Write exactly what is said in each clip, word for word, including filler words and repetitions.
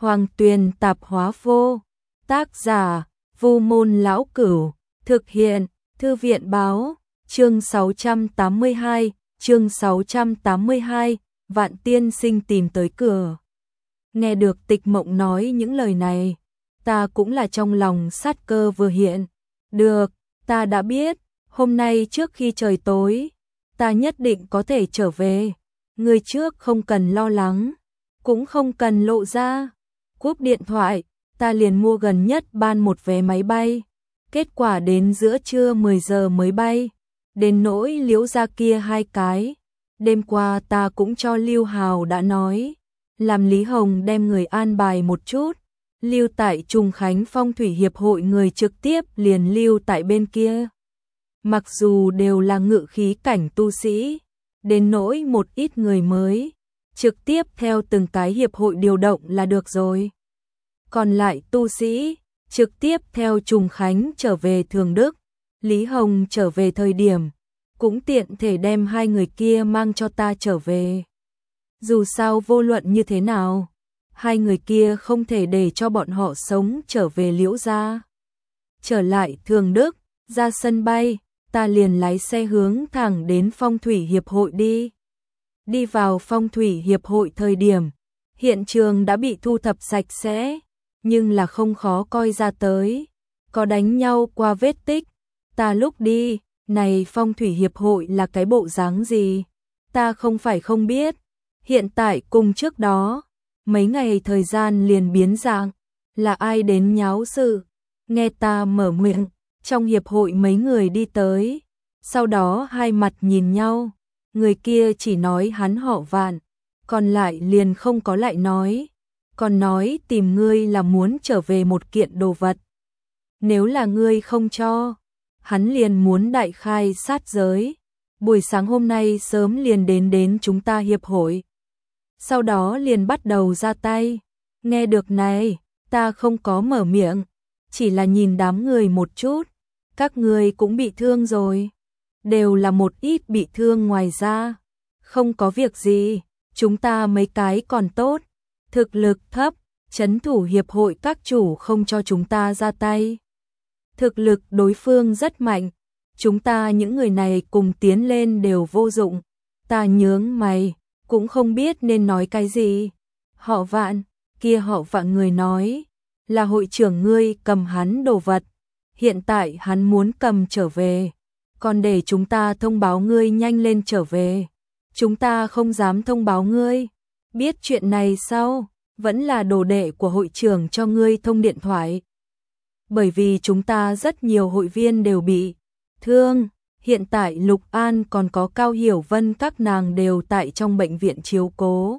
Hoàng Tuyền Tạp Hóa Vô. Tác giả Vu Môn Lão Cửu. Thực hiện Thư viện Báo. Chương sáu trăm tám mươi hai, chương sáu trăm tám mươi hai, Vạn tiên sinh tìm tới cửa. Nghe được Tịch Mộng nói những lời này, ta cũng là trong lòng sát cơ vừa hiện. Được, ta đã biết, hôm nay trước khi trời tối, ta nhất định có thể trở về. Người trước không cần lo lắng, cũng không cần lộ ra. Cúp điện thoại, ta liền mua gần nhất ban một vé máy bay. Kết quả đến giữa trưa mười giờ mới bay. Đến nỗi Liễu gia kia hai cái, đêm qua ta cũng cho Lưu Hào đã nói, làm Lý Hồng đem người an bài một chút, lưu tại Trùng Khánh Phong thủy hiệp hội người trực tiếp liền lưu tại bên kia. Mặc dù đều là ngự khí cảnh tu sĩ, đến nỗi một ít người mới, trực tiếp theo từng cái hiệp hội điều động là được rồi. Còn lại tu sĩ, trực tiếp theo Trùng Khánh trở về Thường Đức. Lý Hồng trở về thời điểm, cũng tiện thể đem hai người kia mang cho ta trở về. Dù sao vô luận như thế nào, hai người kia không thể để cho bọn họ sống trở về Liễu gia. Trở lại Thường Đức, ra sân bay, ta liền lái xe hướng thẳng đến Phong thủy hiệp hội đi. Đi vào Phong thủy hiệp hội thời điểm, hiện trường đã bị thu thập sạch sẽ, nhưng là không khó coi ra tới, có đánh nhau qua vết tích. Ta lúc đi, này Phong thủy hiệp hội là cái bộ dáng gì? Ta không phải không biết, hiện tại cùng trước đó, mấy ngày thời gian liền biến dạng, là ai đến nháo sự? Nghe ta mở miệng, trong hiệp hội mấy người đi tới, sau đó hai mặt nhìn nhau, người kia chỉ nói hắn họ Vạn, còn lại liền không có lại nói, còn nói tìm ngươi là muốn trở về một kiện đồ vật. Nếu là ngươi không cho, hắn liền muốn đại khai sát giới. Buổi sáng hôm nay sớm liền đến đến chúng ta hiệp hội. Sau đó liền bắt đầu ra tay. Nghe được này, ta không có mở miệng, chỉ là nhìn đám người một chút. Các người cũng bị thương rồi. Đều là một ít bị thương ngoài ra. Không có việc gì, chúng ta mấy cái còn tốt. Thực lực thấp, trấn thủ hiệp hội các chủ không cho chúng ta ra tay. Thực lực đối phương rất mạnh, chúng ta những người này cùng tiến lên đều vô dụng. Ta nhướng mày, cũng không biết nên nói cái gì. Họ Vạn, kia họ Vạn người nói, là hội trưởng ngươi cầm hắn đồ vật, hiện tại hắn muốn cầm trở về, còn để chúng ta thông báo ngươi nhanh lên trở về. Chúng ta không dám thông báo ngươi, biết chuyện này sao? Vẫn là đồ đệ của hội trưởng cho ngươi thông điện thoại. Bởi vì chúng ta rất nhiều hội viên đều bị thương, hiện tại Lục An còn có Cao Hiểu Vân các nàng đều tại trong bệnh viện chiếu cố.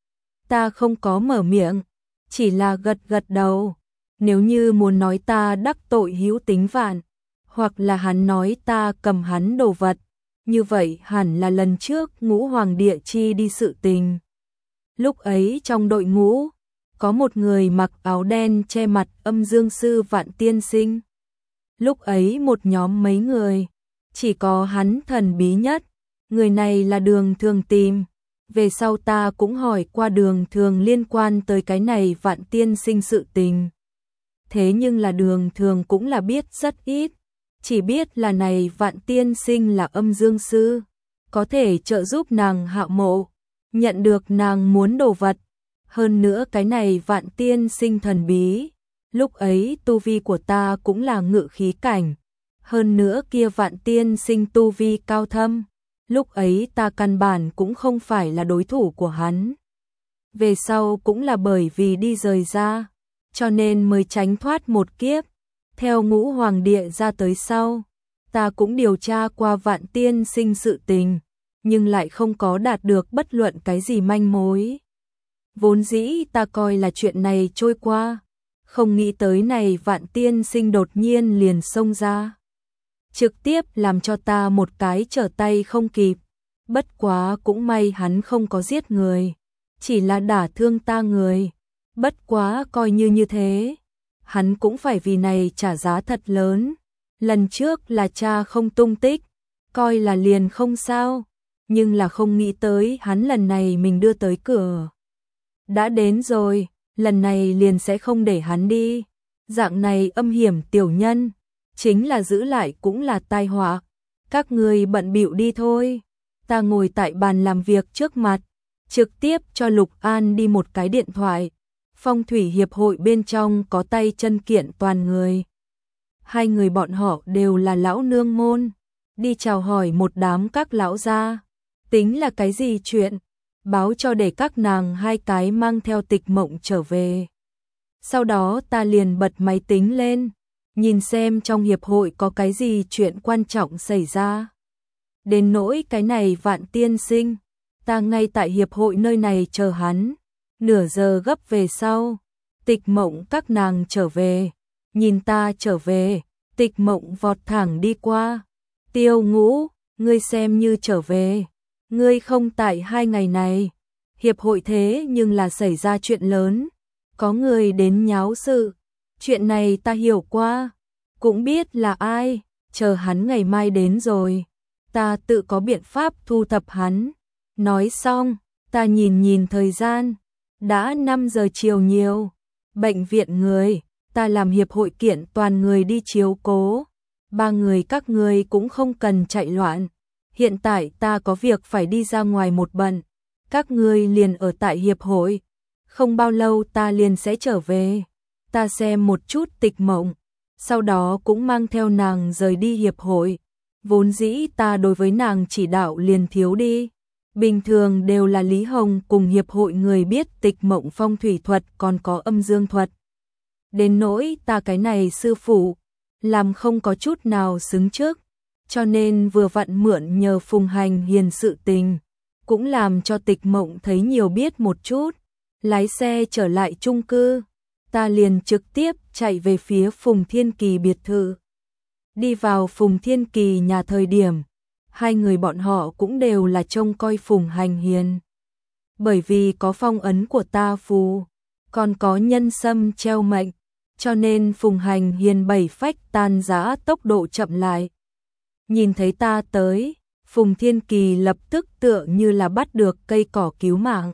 Ta không có mở miệng, chỉ là gật gật đầu. Nếu như muốn nói ta đắc tội Hữu Tính Vạn, hoặc là hắn nói ta cầm hắn đồ vật, như vậy hẳn là lần trước Ngũ Hoàng Địa Chi đi sự tình. Lúc ấy trong đội ngũ, có một người mặc áo đen che mặt Âm Dương Sư Vạn tiên sinh. Lúc ấy một nhóm mấy người, chỉ có hắn thần bí nhất, người này là Đường Thường tìm. Về sau ta cũng hỏi qua Đường Thường liên quan tới cái này Vạn tiên sinh sự tình. Thế nhưng là Đường Thường cũng là biết rất ít, chỉ biết là này Vạn tiên sinh là Âm Dương Sư, có thể trợ giúp nàng hạ mộ, nhận được nàng muốn đồ vật. Hơn nữa cái này Vạn tiên sinh thần bí, lúc ấy tu vi của ta cũng là ngự khí cảnh. Hơn nữa kia Vạn tiên sinh tu vi cao thâm, lúc ấy ta căn bản cũng không phải là đối thủ của hắn. Về sau cũng là bởi vì đi rời ra, cho nên mới tránh thoát một kiếp. Theo Ngũ Hoàng Địa ra tới sau, ta cũng điều tra qua Vạn tiên sinh sự tình, nhưng lại không có đạt được bất luận cái gì manh mối. Vốn dĩ ta coi là chuyện này trôi qua, không nghĩ tới này Vạn tiên sinh đột nhiên liền xông ra, trực tiếp làm cho ta một cái trở tay không kịp. Bất quá cũng may hắn không có giết người, chỉ là đả thương ta người. Bất quá coi như như thế, hắn cũng phải vì này trả giá thật lớn. Lần trước là cha không tung tích, coi là liền không sao, nhưng là không nghĩ tới hắn lần này mình đưa tới cửa. Đã đến rồi, lần này liền sẽ không để hắn đi. Dạng này âm hiểm tiểu nhân, chính là giữ lại cũng là tai họa. Các ngươi bận bịu đi thôi. Ta ngồi tại bàn làm việc trước mặt, trực tiếp cho Lục An đi một cái điện thoại. Phong thủy hiệp hội bên trong có tay chân kiện toàn người. Hai người bọn họ đều là lão nương môn, đi chào hỏi một đám các lão gia. Tính là cái gì chuyện, báo cho để các nàng hai cái mang theo Tịch Mộng trở về. Sau đó ta liền bật máy tính lên, nhìn xem trong hiệp hội có cái gì chuyện quan trọng xảy ra. Đến nỗi cái này Vạn tiên sinh, ta ngay tại hiệp hội nơi này chờ hắn. Nửa giờ gấp về sau, Tịch Mộng các nàng trở về, nhìn ta trở về, Tịch Mộng vọt thẳng đi qua. Tiêu Ngũ, ngươi xem như trở về, ngươi không tại hai ngày này. Hiệp hội thế nhưng là xảy ra chuyện lớn, có người đến nháo sự. Chuyện này ta hiểu qua, cũng biết là ai, chờ hắn ngày mai đến rồi, ta tự có biện pháp thu thập hắn. Nói xong, ta nhìn nhìn thời gian, đã năm giờ chiều nhiều. Bệnh viện người, ta làm hiệp hội kiện toàn người đi chiếu cố. Ba người các ngươi cũng không cần chạy loạn. Hiện tại ta có việc phải đi ra ngoài một bận. Các ngươi liền ở tại hiệp hội. Không bao lâu ta liền sẽ trở về. Ta xem một chút Tịch Mộng, sau đó cũng mang theo nàng rời đi hiệp hội. Vốn dĩ ta đối với nàng chỉ đạo liền thiếu đi. Bình thường đều là Lý Hồng cùng hiệp hội người biết Tịch Mộng phong thủy thuật còn có âm dương thuật. Đến nỗi ta cái này sư phụ, làm không có chút nào xứng trước, cho nên vừa vặn mượn nhờ Phùng Hành Hiền sự tình, cũng làm cho Tịch Mộng thấy nhiều biết một chút. Lái xe trở lại chung cư, ta liền trực tiếp chạy về phía Phùng Thiên Kỳ biệt thự. Đi vào Phùng Thiên Kỳ nhà thời điểm, hai người bọn họ cũng đều là trông coi Phùng Hành Hiền. Bởi vì có phong ấn của ta phù, còn có nhân sâm treo mệnh, cho nên Phùng Hành Hiền bảy phách tan rã tốc độ chậm lại. Nhìn thấy ta tới, Phùng Thiên Kỳ lập tức tựa như là bắt được cây cỏ cứu mạng.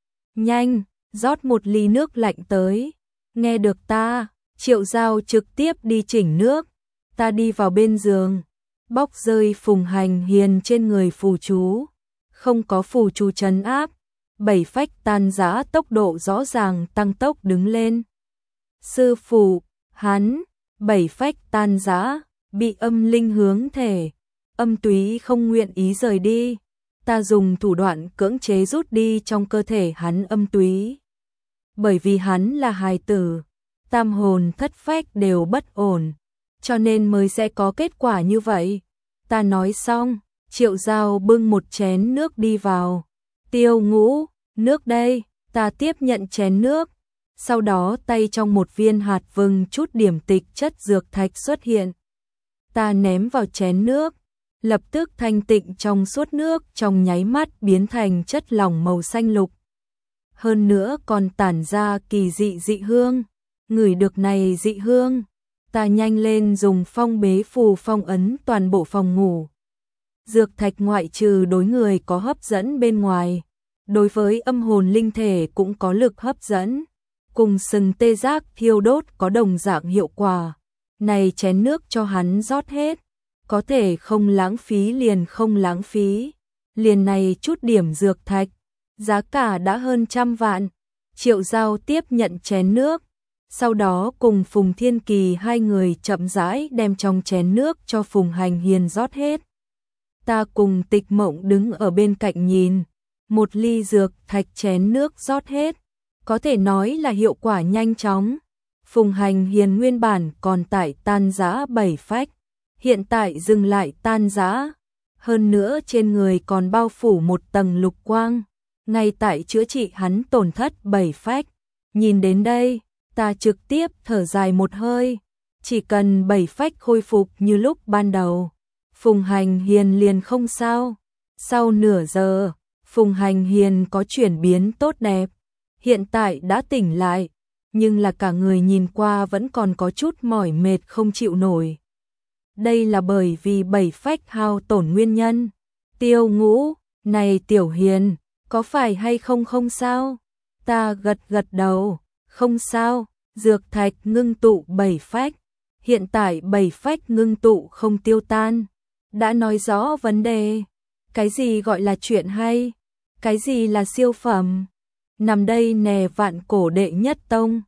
Nhanh, rót một ly nước lạnh tới. Nghe được ta, Triệu Giao trực tiếp đi chỉnh nước. Ta đi vào bên giường, bóc rơi Phùng Hành Hiền trên người phù chú. Không có phù chú trấn áp, bảy phách tan rã tốc độ rõ ràng tăng tốc đứng lên. Sư phụ, hắn, bảy phách tan rã, bị âm linh hướng thể, âm túy không nguyện ý rời đi. Ta dùng thủ đoạn cưỡng chế rút đi trong cơ thể hắn âm túy. Bởi vì hắn là hài tử, tam hồn thất phách đều bất ổn, cho nên mới sẽ có kết quả như vậy. Ta nói xong, Triệu Giao bưng một chén nước đi vào. Tiêu Ngũ, nước đây. Ta tiếp nhận chén nước. Sau đó tay trong một viên hạt vừng chút điểm tịch chất dược thạch xuất hiện. Ta ném vào chén nước, lập tức thanh tịnh trong suốt nước trong nháy mắt biến thành chất lỏng màu xanh lục. Hơn nữa còn tản ra kỳ dị dị hương. Ngửi được này dị hương, ta nhanh lên dùng phong bế phù phong ấn toàn bộ phòng ngủ. Dược thạch ngoại trừ đối người có hấp dẫn bên ngoài, đối với âm hồn linh thể cũng có lực hấp dẫn, cùng sừng tê giác thiêu đốt có đồng dạng hiệu quả. Này chén nước cho hắn rót hết, có thể không lãng phí liền không lãng phí. Liền này chút điểm dược thạch, giá cả đã hơn trăm vạn. Triệu Giao tiếp nhận chén nước, sau đó cùng Phùng Thiên Kỳ hai người chậm rãi đem trong chén nước cho Phùng Hành Hiền rót hết. Ta cùng Tịch Mộng đứng ở bên cạnh nhìn, một ly dược thạch chén nước rót hết, có thể nói là hiệu quả nhanh chóng. Phùng Hành Hiền nguyên bản còn tại tan rã bảy phách, hiện tại dừng lại tan rã, hơn nữa trên người còn bao phủ một tầng lục quang, ngay tại chữa trị hắn tổn thất bảy phách. Nhìn đến đây, ta trực tiếp thở dài một hơi, chỉ cần bảy phách khôi phục như lúc ban đầu, Phùng Hành Hiền liền không sao. Sau nửa giờ, Phùng Hành Hiền có chuyển biến tốt đẹp, hiện tại đã tỉnh lại, nhưng là cả người nhìn qua vẫn còn có chút mỏi mệt không chịu nổi. Đây là bởi vì bảy phách hao tổn nguyên nhân. Tiêu Ngũ, này Tiểu Hiền, có phải hay không không sao? Ta gật gật đầu, Không sao, dược thạch ngưng tụ bảy phách. Hiện tại bảy phách ngưng tụ không tiêu tan. Đã nói rõ vấn đề. Cái gì gọi là chuyện hay? Cái gì là siêu phẩm? Nằm đây nè vạn cổ đệ nhất tông.